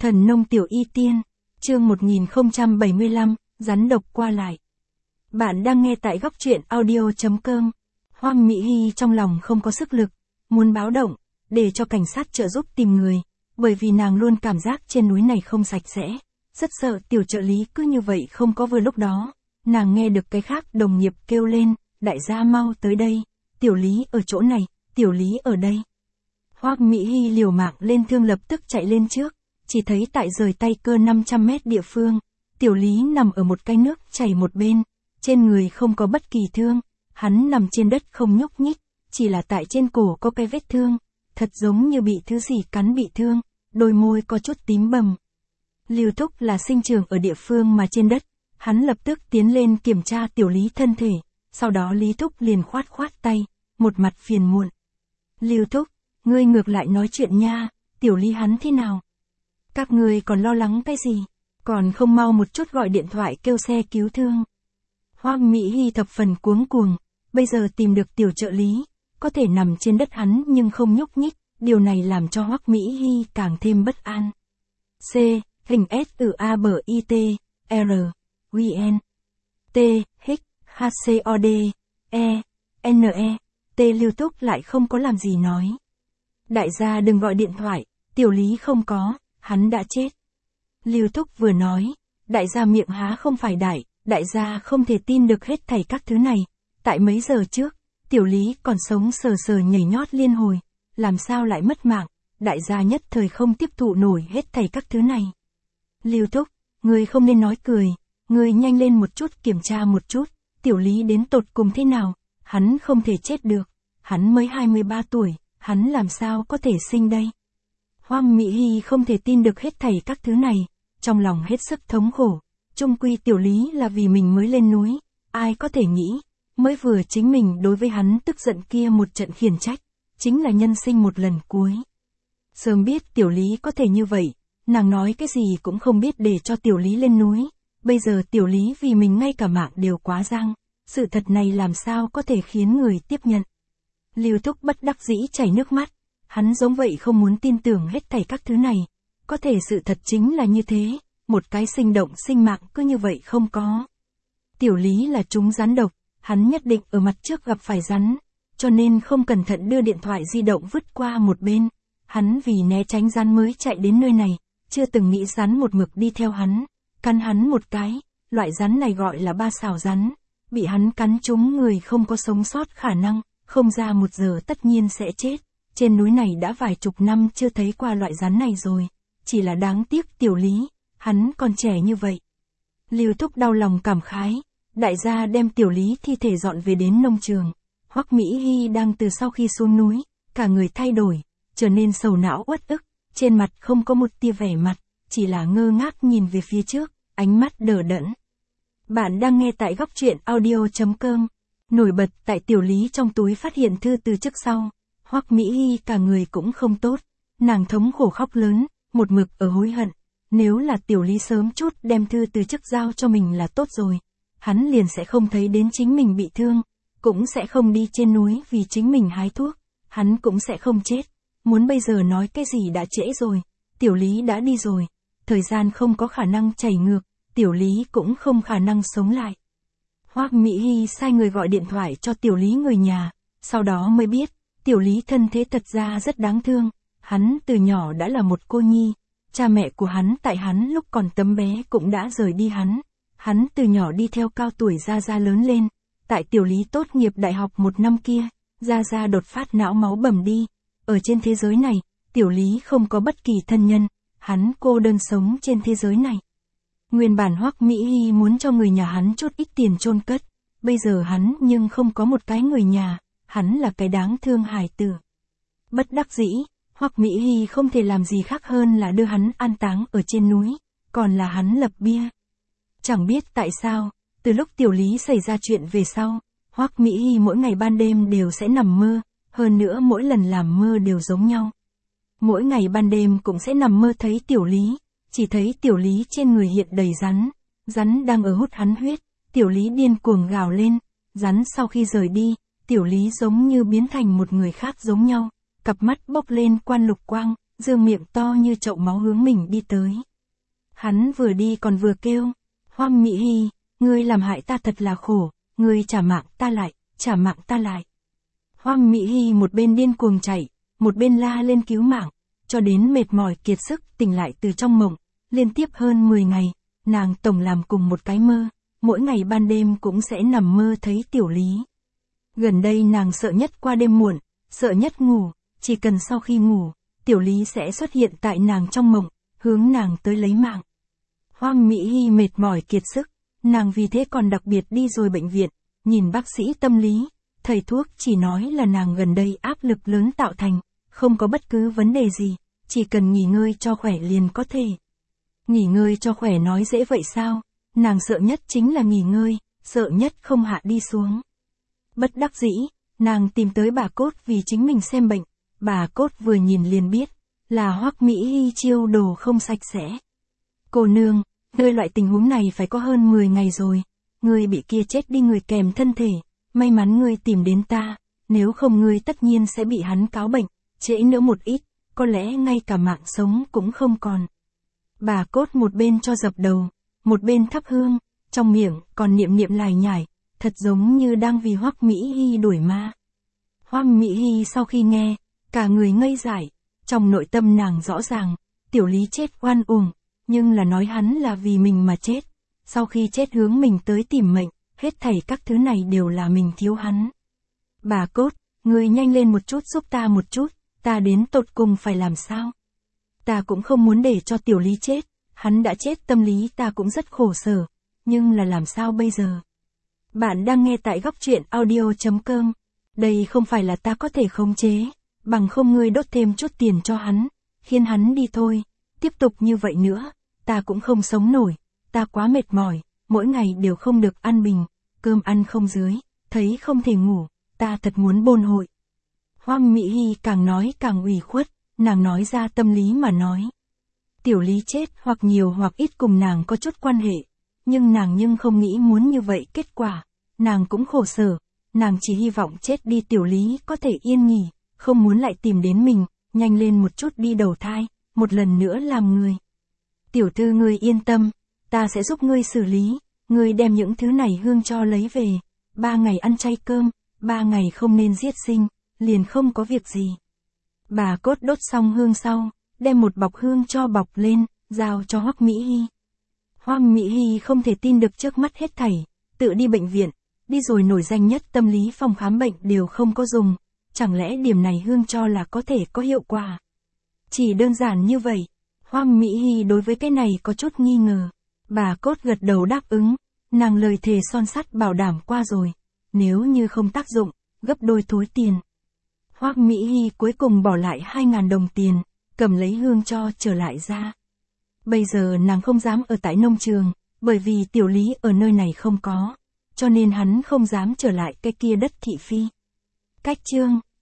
Thần nông tiểu y tiên, chương 1075, rắn độc qua lại. Bạn đang nghe tại góc truyện audio.com. Hoang Mỹ Hy trong lòng không có sức lực, muốn báo động, để cho cảnh sát trợ giúp tìm người, bởi vì nàng luôn cảm giác trên núi này không sạch sẽ, rất sợ tiểu trợ lý cứ như vậy không có. Vừa lúc đó, nàng nghe được cái khác đồng nghiệp kêu lên, đại gia mau tới đây, tiểu lý ở chỗ này, tiểu lý ở đây. Hoang Mỹ Hy liều mạng lên thương lập tức chạy lên trước, chỉ thấy tại rời tay cơ 500 mét địa phương, tiểu lý nằm ở một cái nước chảy một bên, trên người không có bất kỳ thương, hắn nằm trên đất không nhúc nhích, chỉ là tại trên cổ có cái vết thương, thật giống như bị thứ gì cắn bị thương, đôi môi có chút tím bầm. Lưu Thúc là sinh trưởng ở địa phương mà trên đất, hắn lập tức tiến lên kiểm tra tiểu lý thân thể, sau đó Lý Thúc liền khoát khoát tay, một mặt phiền muộn. Lưu Thúc, ngươi ngược lại nói chuyện nha, tiểu lý hắn thế nào? Các ngươi còn lo lắng cái gì? Còn không mau một chút gọi điện thoại kêu xe cứu thương. Hoang Mỹ Hy thập phần cuống cuồng, bây giờ tìm được tiểu trợ lý, có thể nằm trên đất hắn nhưng không nhúc nhích, điều này làm cho Hoắc Mỹ Hy càng thêm bất an. C. Hình SUABIT, R. WN. T. H. HCOD, E. NE. T. Lưu Thúc lại không có làm gì nói. Đại gia đừng gọi điện thoại, tiểu lý không có, hắn đã chết. Lưu Thúc vừa nói, đại gia miệng há không phải đại gia không thể tin được hết thảy các thứ này. Tại mấy giờ trước, tiểu lý còn sống sờ sờ nhảy nhót liên hồi, làm sao lại mất mạng, đại gia nhất thời không tiếp thụ nổi hết thảy các thứ này. Lưu Thúc, ngươi không nên nói cười, ngươi nhanh lên một chút kiểm tra một chút, tiểu lý đến tột cùng thế nào, hắn không thể chết được, hắn mới 23 tuổi, hắn làm sao có thể sinh đây. Hoang Mỹ Hy không thể tin được hết thảy các thứ này, trong lòng hết sức thống khổ, chung quy tiểu lý là vì mình mới lên núi, ai có thể nghĩ, mới vừa chính mình đối với hắn tức giận kia một trận khiển trách, chính là nhân sinh một lần cuối. Sớm biết tiểu lý có thể như vậy, nàng nói cái gì cũng không biết để cho tiểu lý lên núi, bây giờ tiểu lý vì mình ngay cả mạng đều quá giang, sự thật này làm sao có thể khiến người tiếp nhận. Lưu Thúc bất đắc dĩ chảy nước mắt, hắn giống vậy không muốn tin tưởng hết thảy các thứ này, có thể sự thật chính là như thế, một cái sinh động sinh mạng cứ như vậy không có. Tiểu lý là trúng rắn độc, hắn nhất định ở mặt trước gặp phải rắn, cho nên không cẩn thận đưa điện thoại di động vứt qua một bên, hắn vì né tránh rắn mới chạy đến nơi này, chưa từng nghĩ rắn một mực đi theo hắn, cắn hắn một cái, loại rắn này gọi là ba sào rắn, bị hắn cắn trúng người không có sống sót khả năng, không ra 1 giờ tất nhiên sẽ chết. Trên núi này đã vài chục năm chưa thấy qua loại rắn này rồi, chỉ là đáng tiếc tiểu lý, hắn còn trẻ như vậy. Lưu Thúc đau lòng cảm khái, đại gia đem tiểu lý thi thể dọn về đến nông trường. Hoắc Mỹ Hy đang từ sau khi xuống núi, cả người thay đổi, trở nên sầu não uất ức, trên mặt không có một tia vẻ mặt, chỉ là ngơ ngác nhìn về phía trước, ánh mắt đờ đẫn. Bạn đang nghe tại góc truyện audio.com. Nổi bật tại tiểu lý trong túi phát hiện thư từ trước sau. Hoắc Mỹ Hy cả người cũng không tốt, nàng thống khổ khóc lớn, một mực ở hối hận, nếu là tiểu lý sớm chút đem thư từ chức giao cho mình là tốt rồi, hắn liền sẽ không thấy đến chính mình bị thương, cũng sẽ không đi trên núi vì chính mình hái thuốc, hắn cũng sẽ không chết, muốn bây giờ nói cái gì đã trễ rồi, tiểu lý đã đi rồi, thời gian không có khả năng chảy ngược, tiểu lý cũng không khả năng sống lại. Hoắc Mỹ Hy sai người gọi điện thoại cho tiểu lý người nhà, sau đó mới biết, tiểu lý thân thế thật ra rất đáng thương, hắn từ nhỏ đã là một cô nhi, cha mẹ của hắn tại hắn lúc còn tấm bé cũng đã rời đi hắn từ nhỏ đi theo cao tuổi Gia Gia lớn lên, tại tiểu lý tốt nghiệp đại học 1 năm kia, Gia Gia đột phát não máu bầm đi, ở trên thế giới này, tiểu lý không có bất kỳ thân nhân, hắn cô đơn sống trên thế giới này. Nguyên bản Hoắc Mỹ Hy muốn cho người nhà hắn chút ít tiền chôn cất, bây giờ hắn nhưng không có một cái người nhà, hắn là cái đáng thương hài tử. Bất đắc dĩ, Hoắc Mỹ Hy không thể làm gì khác hơn là đưa hắn an táng ở trên núi, còn là hắn lập bia. Chẳng biết tại sao, từ lúc tiểu lý xảy ra chuyện về sau, Hoắc Mỹ Hy mỗi ngày ban đêm đều sẽ nằm mơ, hơn nữa mỗi lần làm mơ đều giống nhau. Mỗi ngày ban đêm cũng sẽ nằm mơ thấy tiểu lý, chỉ thấy tiểu lý trên người hiện đầy rắn đang ở hút hắn huyết, tiểu lý điên cuồng gào lên, rắn sau khi rời đi, tiểu lý giống như biến thành một người khác giống nhau, cặp mắt bốc lên quan lục quang, dương miệng to như chậu máu hướng mình đi tới. Hắn vừa đi còn vừa kêu, Hoang Mỹ Hy, ngươi làm hại ta thật là khổ, ngươi trả mạng ta lại, trả mạng ta lại. Hoang Mỹ Hy một bên điên cuồng chạy, một bên la lên cứu mạng, cho đến mệt mỏi kiệt sức tỉnh lại từ trong mộng, liên tiếp hơn 10 ngày, nàng tổng làm cùng một cái mơ, mỗi ngày ban đêm cũng sẽ nằm mơ thấy Tiểu Lý. Gần đây nàng sợ nhất qua đêm muộn, sợ nhất ngủ, chỉ cần sau khi ngủ, Tiểu Lý sẽ xuất hiện tại nàng trong mộng, hướng nàng tới lấy mạng. Hoang Mỹ Hy mệt mỏi kiệt sức, nàng vì thế còn đặc biệt đi rồi bệnh viện, nhìn bác sĩ tâm lý, thầy thuốc chỉ nói là nàng gần đây áp lực lớn tạo thành, không có bất cứ vấn đề gì, chỉ cần nghỉ ngơi cho khỏe liền có thể. Nghỉ ngơi cho khỏe nói dễ vậy sao, nàng sợ nhất chính là nghỉ ngơi, sợ nhất không hạ đi xuống. Bất đắc dĩ, nàng tìm tới bà Cốt vì chính mình xem bệnh, bà Cốt vừa nhìn liền biết, là Hoắc Mỹ Hy chiêu đồ không sạch sẽ. Cô nương, ngươi loại tình huống này phải có hơn 10 ngày rồi, ngươi bị kia chết đi người kèm thân thể, may mắn ngươi tìm đến ta, nếu không ngươi tất nhiên sẽ bị hắn cáo bệnh, trễ nữa một ít, có lẽ ngay cả mạng sống cũng không còn. Bà Cốt một bên cho dập đầu, một bên thắp hương, trong miệng còn niệm niệm lải nhải, thật giống như đang vì Hoắc Mỹ Hy đuổi ma. Hoắc Mỹ Hy sau khi nghe, cả người ngây dại, trong nội tâm nàng rõ ràng, Tiểu Lý chết oan uổng, nhưng là nói hắn là vì mình mà chết, sau khi chết hướng mình tới tìm mệnh, hết thảy các thứ này đều là mình thiếu hắn. Bà Cốt, ngươi nhanh lên một chút giúp ta một chút, ta đến tột cùng phải làm sao? Ta cũng không muốn để cho Tiểu Lý chết, hắn đã chết tâm lý ta cũng rất khổ sở, nhưng là làm sao bây giờ? Bạn đang nghe tại góc truyện audio.com, đây không phải là ta có thể khống chế, bằng không ngươi đốt thêm chút tiền cho hắn, khiến hắn đi thôi, tiếp tục như vậy nữa, ta cũng không sống nổi, ta quá mệt mỏi, mỗi ngày đều không được ăn bình, cơm ăn không dưới, thấy không thể ngủ, ta thật muốn bôn hội. Hoang Mỹ Hy càng nói càng ủy khuất, nàng nói ra tâm lý mà nói. Tiểu Lý chết hoặc nhiều hoặc ít cùng nàng có chút quan hệ, nhưng không nghĩ muốn như vậy kết quả, nàng cũng khổ sở, nàng chỉ hy vọng chết đi Tiểu Lý có thể yên nghỉ, không muốn lại tìm đến mình, nhanh lên một chút đi đầu thai, một lần nữa làm người. Tiểu thư ngươi yên tâm, ta sẽ giúp ngươi xử lý, ngươi đem những thứ này hương cho lấy về, 3 ngày ăn chay cơm, 3 ngày không nên giết sinh, liền không có việc gì. Bà Cốt đốt xong hương sau, đem một bọc hương cho bọc lên, giao cho Hoắc Mỹ Hy. Hoắc Mỹ Hy không thể tin được trước mắt hết thảy, tự đi bệnh viện, đi rồi nổi danh nhất tâm lý phòng khám bệnh đều không có dùng, chẳng lẽ điểm này hương cho là có thể có hiệu quả? Chỉ đơn giản như vậy, Hoắc Mỹ Hy đối với cái này có chút nghi ngờ. Bà Cốt gật đầu đáp ứng, nàng lời thề son sắt bảo đảm qua rồi, nếu như không tác dụng, gấp đôi thối tiền. Hoắc Mỹ Hy cuối cùng bỏ lại 2.000 đồng tiền, cầm lấy hương cho trở lại ra. Bây giờ nàng không dám ở tại nông trường, bởi vì Tiểu Lý ở nơi này không có, cho nên hắn không dám trở lại cái kia đất thị phi. Cách chương